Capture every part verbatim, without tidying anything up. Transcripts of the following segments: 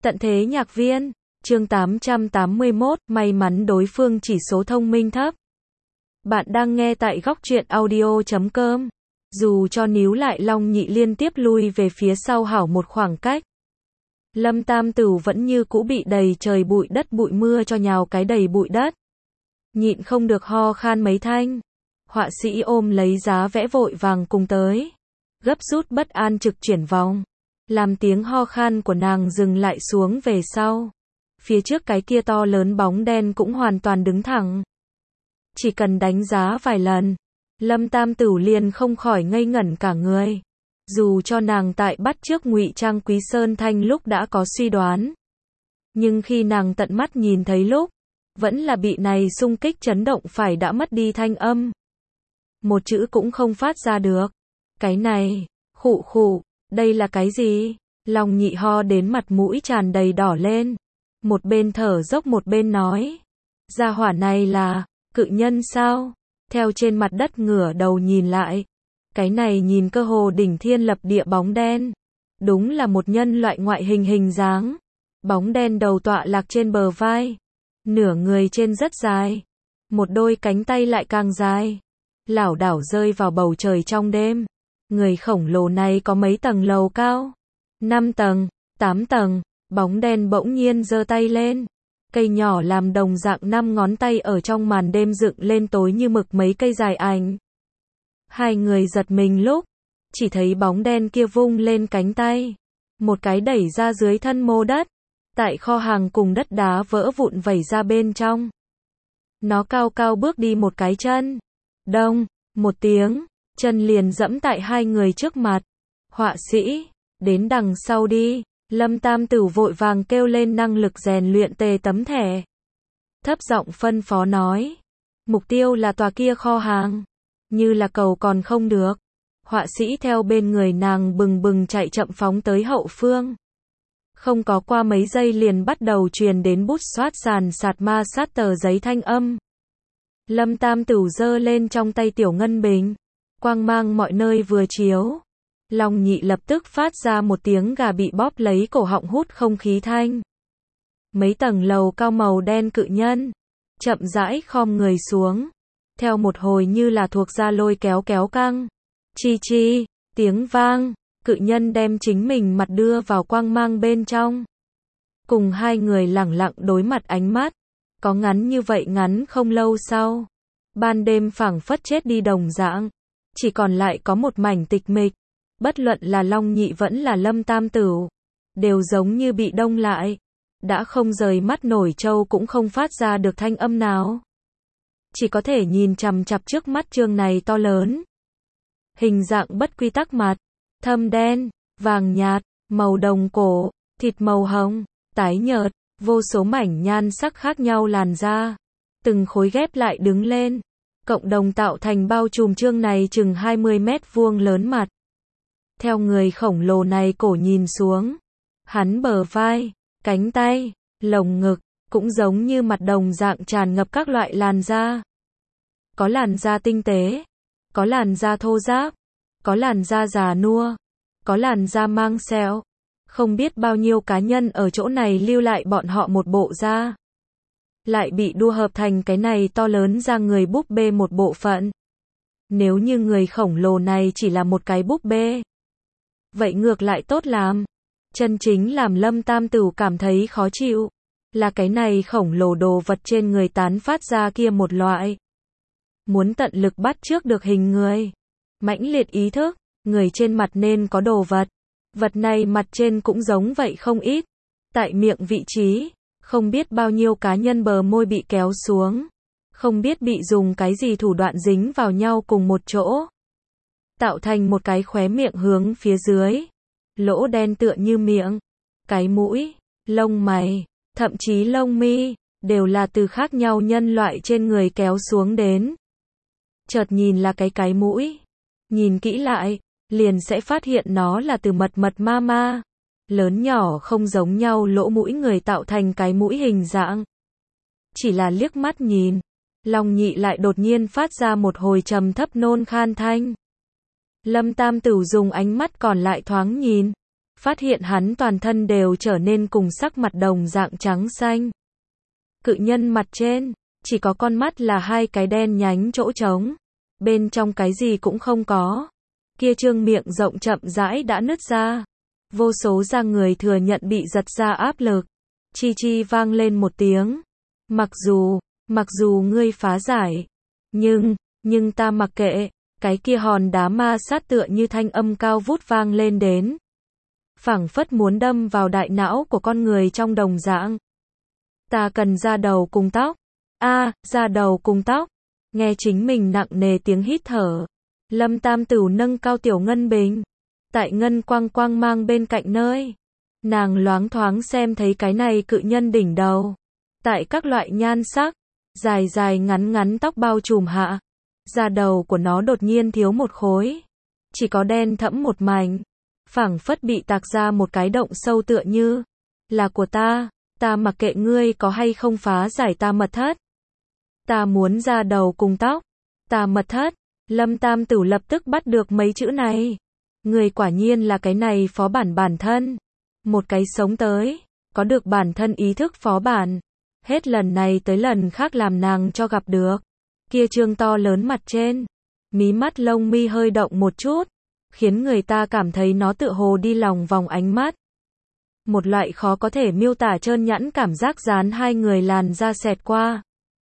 Tận thế nhạc viên, chương tám trăm tám mươi mốt, may mắn đối phương chỉ số thông minh thấp. Bạn đang nghe tại góc truyện audio chấm com. Dù cho níu lại Long Nhị liên tiếp lui về phía sau hảo một khoảng cách. Lâm Tam Tửu vẫn như cũ bị đầy trời bụi đất bụi mưa cho nhào cái đầy bụi đất. Nhịn không được ho khan mấy thanh. Họa sĩ ôm lấy giá vẽ vội vàng cùng tới. Gấp rút bất an trực chuyển vòng. Làm tiếng ho khan của nàng dừng lại xuống về sau. Phía trước cái kia to lớn bóng đen cũng hoàn toàn đứng thẳng. Chỉ cần đánh giá vài lần, Lâm Tam Tửu liền không khỏi ngây ngẩn cả người. Dù cho nàng tại bắt trước ngụy trang Quý Sơn Thanh lúc đã có suy đoán. Nhưng khi nàng tận mắt nhìn thấy lúc, vẫn là bị này xung kích chấn động phải đã mất đi thanh âm. Một chữ cũng không phát ra được. Cái này, khụ khụ, đây là cái gì? Long Nhị ho đến mặt mũi tràn đầy đỏ lên. Một bên thở dốc một bên nói. Gia hỏa này là, cự nhân sao? Theo trên mặt đất ngửa đầu nhìn lại. Cái này nhìn cơ hồ đỉnh thiên lập địa bóng đen. Đúng là một nhân loại ngoại hình hình dáng. Bóng đen đầu tọa lạc trên bờ vai. Nửa người trên rất dài. Một đôi cánh tay lại càng dài. Lảo đảo rơi vào bầu trời trong đêm. Người khổng lồ này có mấy tầng lầu cao? năm tầng, tám tầng. Bóng đen bỗng nhiên giơ tay lên. Cây nhỏ làm đồng dạng năm ngón tay ở trong màn đêm dựng lên tối như mực mấy cây dài ảnh. Hai người giật mình lúc, chỉ thấy bóng đen kia vung lên cánh tay. Một cái đẩy ra dưới thân mô đất. Tại kho hàng cùng đất đá vỡ vụn vẩy ra bên trong. Nó cao cao bước đi một cái chân. Đông, một tiếng, chân liền dẫm tại hai người trước mặt. Họa sĩ, đến đằng sau đi. Lâm Tam Tửu vội vàng kêu lên năng lực rèn luyện tề tấm thẻ. Thấp giọng phân phó nói. Mục tiêu là tòa kia kho hàng. Như là cầu còn không được. Họa sĩ theo bên người nàng bừng bừng chạy chậm phóng tới hậu phương. Không có qua mấy giây liền bắt đầu truyền đến bút xoát sàn sạt ma sát tờ giấy thanh âm. Lâm Tam Tửu giơ lên trong tay tiểu ngân bình. Quang mang mọi nơi vừa chiếu. Long Nhị lập tức phát ra một tiếng gà bị bóp lấy cổ họng hút không khí thanh. Mấy tầng lầu cao màu đen cự nhân. Chậm rãi khom người xuống. Theo một hồi như là thuộc ra lôi kéo kéo căng. Chi chi, tiếng vang. Cự nhân đem chính mình mặt đưa vào quang mang bên trong. Cùng hai người lẳng lặng đối mặt ánh mắt. Có ngắn như vậy ngắn không lâu sau. Ban đêm phảng phất chết đi đồng dạng. Chỉ còn lại có một mảnh tịch mịch. Bất luận là Long Nhị vẫn là Lâm Tam Tửu. Đều giống như bị đông lại. Đã không rời mắt nổi trâu cũng không phát ra được thanh âm nào. Chỉ có thể nhìn chằm chằm trước mắt chương này to lớn. Hình dạng bất quy tắc mặt. Thâm đen, vàng nhạt, màu đồng cổ, thịt màu hồng, tái nhợt, vô số mảnh nhan sắc khác nhau làn da. Từng khối ghép lại đứng lên. Cộng đồng tạo thành bao trùm chương này chừng hai mươi mét vuông lớn mặt. Theo người khổng lồ này cổ nhìn xuống. Hắn bờ vai, cánh tay, lồng ngực, cũng giống như mặt đồng dạng tràn ngập các loại làn da. Có làn da tinh tế, có làn da thô ráp, có làn da già nua, có làn da mang sẹo. Không biết bao nhiêu cá nhân ở chỗ này lưu lại bọn họ một bộ da. Lại bị đua hợp thành cái này to lớn ra người búp bê một bộ phận. Nếu như người khổng lồ này chỉ là một cái búp bê. Vậy ngược lại tốt làm. Chân chính làm Lâm Tam Tửu cảm thấy khó chịu. Là cái này khổng lồ đồ vật trên người tán phát ra kia một loại. Muốn tận lực bắt trước được hình người. Mãnh liệt ý thức, người trên mặt nên có đồ vật. Vật này mặt trên cũng giống vậy không ít. Tại miệng vị trí, không biết bao nhiêu cá nhân bờ môi bị kéo xuống. Không biết bị dùng cái gì thủ đoạn dính vào nhau cùng một chỗ. Tạo thành một cái khóe miệng hướng phía dưới. Lỗ đen tựa như miệng. Cái mũi, lông mày, thậm chí lông mi, đều là từ khác nhau nhân loại trên người kéo xuống đến. Chợt nhìn là cái cái mũi. Nhìn kỹ lại, liền sẽ phát hiện nó là từ mật mật ma ma. Lớn nhỏ không giống nhau lỗ mũi người tạo thành cái mũi hình dạng. Chỉ là liếc mắt nhìn, Long Nhị lại đột nhiên phát ra một hồi trầm thấp nôn khan thanh. Lâm Tam Tửu dùng ánh mắt còn lại thoáng nhìn. phát hiện hắn toàn thân đều trở nên cùng sắc mặt đồng dạng trắng xanh. Cự nhân mặt trên, chỉ có con mắt là hai cái đen nhánh chỗ trống, bên trong cái gì cũng không có. Kia trương miệng rộng chậm rãi đã nứt ra, vô số da người thừa nhận bị giật ra áp lực. Chi chi vang lên một tiếng. Mặc dù, mặc dù ngươi phá giải, nhưng, nhưng ta mặc kệ. Cái kia hòn đá ma sát tựa như thanh âm cao vút vang lên đến, phảng phất muốn đâm vào đại não của con người trong đồng dạng. Ta cần da đầu cùng tóc. A, à, da đầu cùng tóc. Nghe chính mình nặng nề tiếng hít thở, Lâm Tam Tửu nâng cao tiểu ngân bình, tại ngân quang quang mang bên cạnh nơi, nàng loáng thoáng xem thấy cái này cự nhân đỉnh đầu, tại các loại nhan sắc, dài dài ngắn ngắn tóc bao trùm hạ, da đầu của nó đột nhiên thiếu một khối, chỉ có đen thẫm một mảnh, phảng phất bị tạc ra một cái động sâu tựa như là của ta, ta mặc kệ ngươi có hay không phá giải ta mật thất. Ta muốn da đầu cùng tóc, ta mật thất. Lâm Tam Tửu lập tức bắt được mấy chữ này. Người quả nhiên là cái này phó bản bản thân. Một cái sống tới, có được bản thân ý thức phó bản. Hết lần này tới lần khác làm nàng cho gặp được. Kia trương to lớn mặt trên, mí mắt lông mi hơi động một chút, khiến người ta cảm thấy nó tựa hồ đi lòng vòng ánh mắt. Một loại khó có thể miêu tả trơn nhẵn cảm giác dán hai người làn da xẹt qua.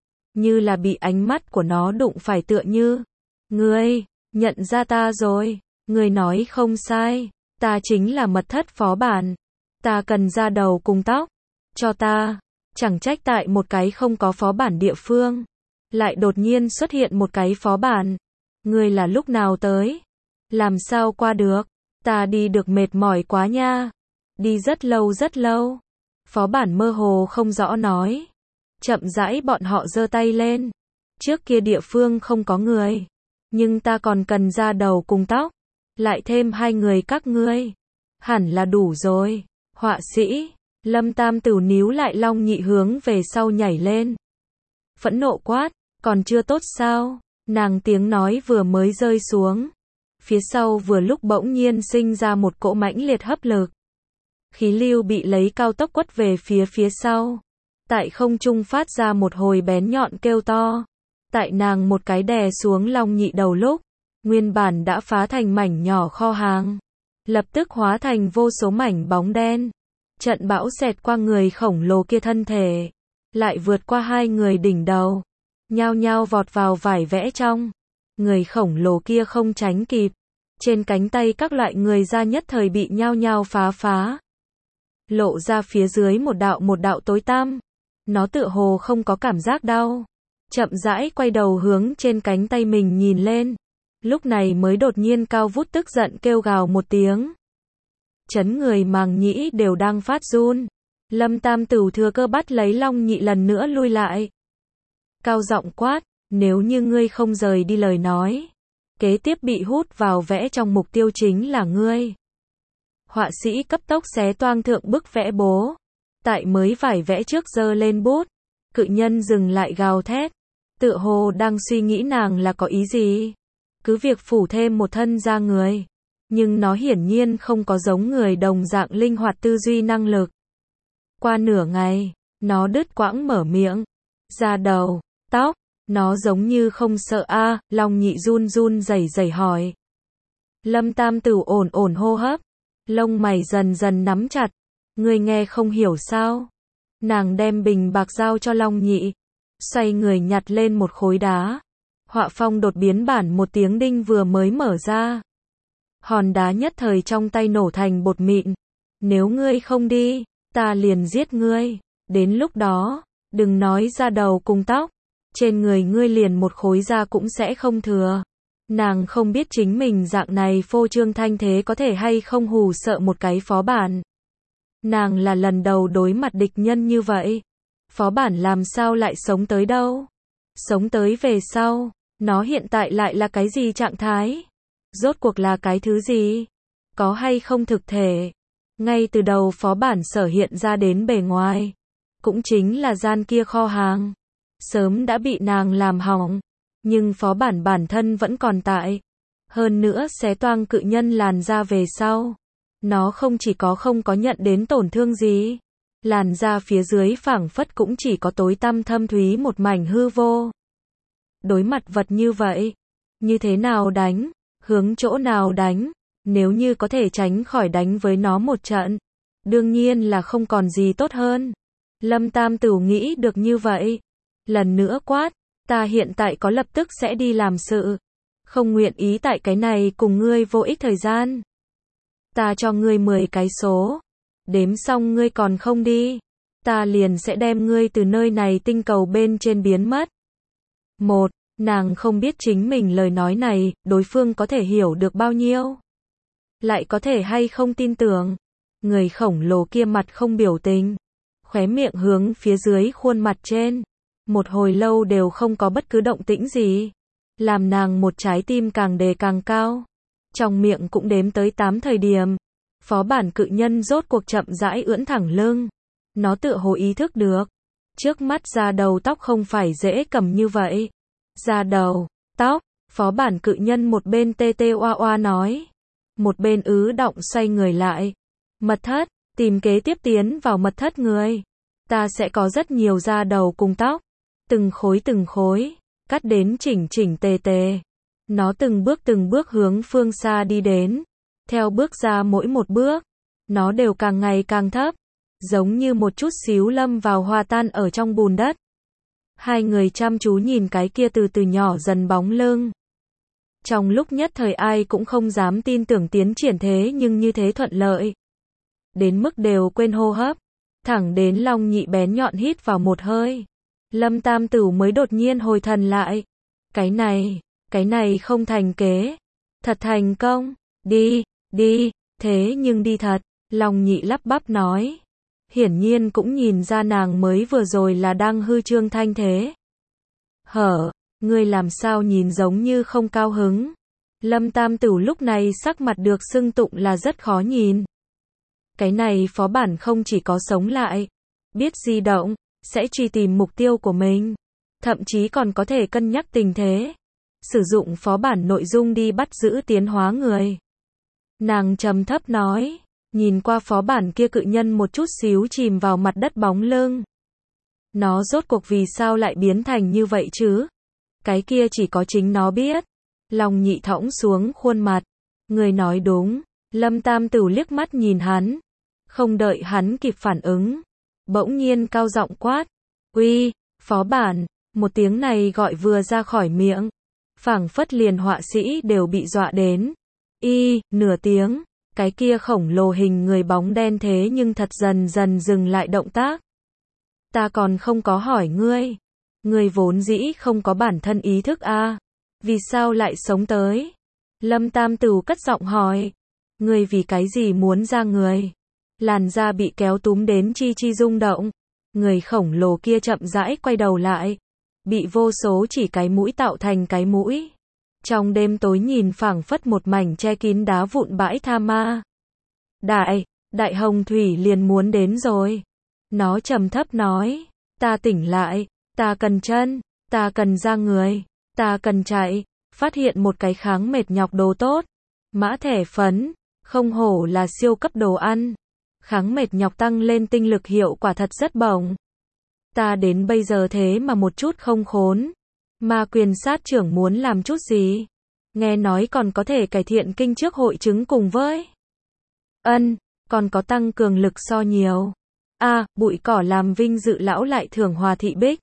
Như là bị ánh mắt của nó đụng phải tựa như. Ngươi, nhận ra ta rồi, ngươi nói không sai, ta chính là mật thất phó bản, ta cần da đầu cùng tóc, cho ta, chẳng trách tại một cái không có phó bản địa phương, lại đột nhiên xuất hiện một cái phó bản, ngươi là lúc nào tới, làm sao qua được, ta đi được mệt mỏi quá nha, đi rất lâu rất lâu, phó bản mơ hồ không rõ nói, chậm rãi bọn họ giơ tay lên, trước kia địa phương không có người. Nhưng ta còn cần da đầu cùng tóc, lại thêm hai người các ngươi, hẳn là đủ rồi. Họa sĩ, Lâm Tam Tửu níu lại Long Nhị hướng về sau nhảy lên. Phẫn nộ quát, còn chưa tốt sao? Nàng tiếng nói vừa mới rơi xuống, phía sau vừa lúc bỗng nhiên sinh ra một cỗ mãnh liệt hấp lực. Khí lưu bị lấy cao tốc quất về phía phía sau, tại không trung phát ra một hồi bén nhọn kêu to. Tại nàng một cái đè xuống Long Nhị đầu lúc, nguyên bản đã phá thành mảnh nhỏ kho hàng, lập tức hóa thành vô số mảnh bóng đen. Trận bão xẹt qua người khổng lồ kia thân thể, lại vượt qua hai người đỉnh đầu, nhao nhao vọt vào vải vẽ trong. Người khổng lồ kia không tránh kịp, trên cánh tay các loại người da nhất thời bị nhao nhao phá phá. Lộ ra phía dưới một đạo một đạo tối tăm, nó tựa hồ không có cảm giác đau. Chậm rãi quay đầu hướng trên cánh tay mình nhìn lên, lúc này mới đột nhiên cao vút tức giận kêu gào một tiếng. Chấn người màng nhĩ đều đang phát run. Lâm Tam Tửu thừa cơ bắt lấy Long Nhị lần nữa lui lại. Cao giọng quát, nếu như ngươi không rời đi lời nói, kế tiếp bị hút vào vẽ trong mục tiêu chính là ngươi. Họa sĩ cấp tốc xé toang thượng bức vẽ bố, tại mới vải vẽ trước giơ lên bút, cự nhân dừng lại gào thét. Tựa hồ đang suy nghĩ nàng là có ý gì. Cứ việc phủ thêm một thân da người. Nhưng nó hiển nhiên không có giống người đồng dạng linh hoạt tư duy năng lực. Qua nửa ngày, nó đứt quãng mở miệng. Da đầu, tóc, nó giống như không sợ a. À, Long Nhị run run rẩy rẩy hỏi. Lâm Tam Tửu ổn ổn hô hấp, lông mày dần dần nắm chặt. Ngươi nghe không hiểu sao? Nàng đem bình bạc giao cho Long Nhị, xoay người nhặt lên một khối đá. Họa phong đột biến bản một tiếng đinh vừa mới mở ra. Hòn đá nhất thời trong tay nổ thành bột mịn. Nếu ngươi không đi, ta liền giết ngươi. Đến lúc đó, đừng nói da đầu cùng tóc, trên người ngươi liền một khối da cũng sẽ không thừa. Nàng không biết chính mình dạng này phô trương thanh thế có thể hay không hù sợ một cái phó bản. Nàng là lần đầu đối mặt địch nhân như vậy. Phó bản làm sao lại sống tới đâu? Sống tới về sau, nó hiện tại lại là cái gì trạng thái? Rốt cuộc là cái thứ gì? Có hay không thực thể? Ngay từ đầu phó bản sở hiện ra đến bề ngoài, cũng chính là gian kia kho hàng. Sớm đã bị nàng làm hỏng, nhưng phó bản bản thân vẫn còn tại. Hơn nữa xé toang cự nhân làn ra về sau. Nó không chỉ có không có nhận đến tổn thương gì. Làn da phía dưới phảng phất cũng chỉ có tối tăm thâm thúy một mảnh hư vô. Đối mặt vật như vậy, như thế nào đánh, hướng chỗ nào đánh, nếu như có thể tránh khỏi đánh với nó một trận, đương nhiên là không còn gì tốt hơn. Lâm Tam Tửu nghĩ được như vậy, lần nữa quát, ta hiện tại có lập tức sẽ đi làm sự, không nguyện ý tại cái này cùng ngươi vô ích thời gian. Ta cho ngươi mười cái số, đếm xong ngươi còn không đi, ta liền sẽ đem ngươi từ nơi này tinh cầu bên trên biến mất. Một, nàng không biết chính mình lời nói này, đối phương có thể hiểu được bao nhiêu, lại có thể hay không tin tưởng. Người khổng lồ kia mặt không biểu tình, khóe miệng hướng phía dưới khuôn mặt trên, một hồi lâu đều không có bất cứ động tĩnh gì, làm nàng một trái tim càng đề càng cao. Trong miệng cũng đếm tới tám thời điểm, phó bản cự nhân rốt cuộc chậm rãi ưỡn thẳng lưng. Nó tựa hồ ý thức được, trước mắt da đầu tóc không phải dễ cầm như vậy. Da đầu, tóc, phó bản cự nhân một bên tê tê oa oa nói, một bên ứ động xoay người lại. Mật thất, tìm kế tiếp tiến vào mật thất người. Ta sẽ có rất nhiều da đầu cùng tóc, từng khối từng khối, cắt đến chỉnh chỉnh tề tề. Nó từng bước từng bước hướng phương xa đi đến, theo bước ra mỗi một bước, nó đều càng ngày càng thấp, giống như một chút xíu lâm vào hòa tan ở trong bùn đất. Hai người chăm chú nhìn cái kia từ từ nhỏ dần bóng lưng. Trong lúc nhất thời ai cũng không dám tin tưởng tiến triển thế nhưng như thế thuận lợi. Đến mức đều quên hô hấp, thẳng đến Long Nhị bén nhọn hít vào một hơi. Lâm Tam Tửu mới đột nhiên hồi thần lại. Cái này, cái này không thành kế. Thật thành công, đi, đi, thế nhưng đi thật. Long Nhị lắp bắp nói. Hiển nhiên cũng nhìn ra nàng mới vừa rồi là đang hư trương thanh thế. Hở, ngươi làm sao nhìn giống như không cao hứng. Lâm Tam Tửu lúc này sắc mặt được xưng tụng là rất khó nhìn. Cái này phó bản không chỉ có sống lại, biết di động, sẽ truy tìm mục tiêu của mình, thậm chí còn có thể cân nhắc tình thế, sử dụng phó bản nội dung đi bắt giữ tiến hóa người. Nàng trầm thấp nói, nhìn qua phó bản kia cự nhân một chút xíu chìm vào mặt đất bóng lưng. Nó rốt cuộc vì sao lại biến thành như vậy chứ? Cái kia chỉ có chính nó biết. Long Nhị thõng xuống khuôn mặt. Người nói đúng. Lâm Tam Tửu liếc mắt nhìn hắn. Không đợi hắn kịp phản ứng, bỗng nhiên cao giọng quát. Uy, phó bản. Một tiếng này gọi vừa ra khỏi miệng, phảng phất liền họa sĩ đều bị dọa đến. Y, nửa tiếng, cái kia khổng lồ hình người bóng đen thế nhưng thật dần dần dừng lại động tác. Ta còn không có hỏi ngươi. Ngươi vốn dĩ không có bản thân ý thức à? Vì sao lại sống tới? Lâm Tam Tửu cất giọng hỏi. Ngươi vì cái gì muốn ra người? Làn da bị kéo túm đến chi chi rung động. Người khổng lồ kia chậm rãi quay đầu lại. Bị vô số chỉ cái mũi tạo thành cái mũi. Trong đêm tối nhìn phảng phất một mảnh che kín đá vụn bãi tha ma. Đại, đại hồng thủy liền muốn đến rồi. Nó trầm thấp nói. Ta tỉnh lại, ta cần chân, ta cần ra người, ta cần chạy. Phát hiện một cái kháng mệt nhọc đồ tốt. Mã thẻ phấn, không hổ là siêu cấp đồ ăn. Kháng mệt nhọc tăng lên tinh lực hiệu quả thật rất bổng. Ta đến bây giờ thế mà một chút không khốn. Ma quyền sát trưởng muốn làm chút gì? Nghe nói còn có thể cải thiện kinh trước hội chứng cùng với. Ân, còn có tăng cường lực so nhiều. A, à, bụi cỏ làm vinh dự lão lại thưởng hòa thị bích.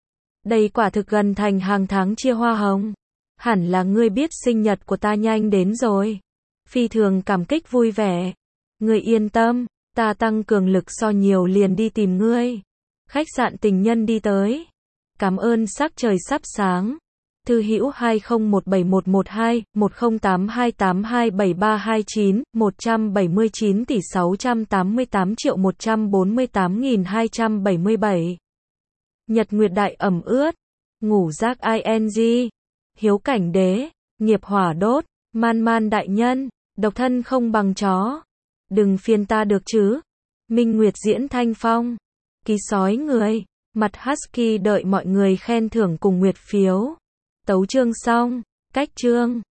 Đây quả thực gần thành hàng tháng chia hoa hồng. Hẳn là ngươi biết sinh nhật của ta nhanh đến rồi. Phi thường cảm kích vui vẻ. Ngươi yên tâm, ta tăng cường lực so nhiều liền đi tìm ngươi. Khách sạn tình nhân đi tới. Cảm ơn sắc trời sắp sáng. Thư hữu hai không một bảy một một hai, một không tám hai tám hai bảy ba hai chín, một trăm bảy mươi chín tỷ sáu trăm tám mươi tám triệu một trăm bốn mươi tám nghìn hai trăm bảy mươi bảy. Nhật Nguyệt Đại ẩm ướt. Ngủ giác ing. Hiếu cảnh đế. Nghiệp hỏa đốt. Man man đại nhân. Độc thân không bằng chó. Đừng phiền ta được chứ. Minh Nguyệt diễn thanh phong. Ký sói người. Mặt husky đợi mọi người khen thưởng cùng nguyệt phiếu. Tấu chương xong. Cách chương.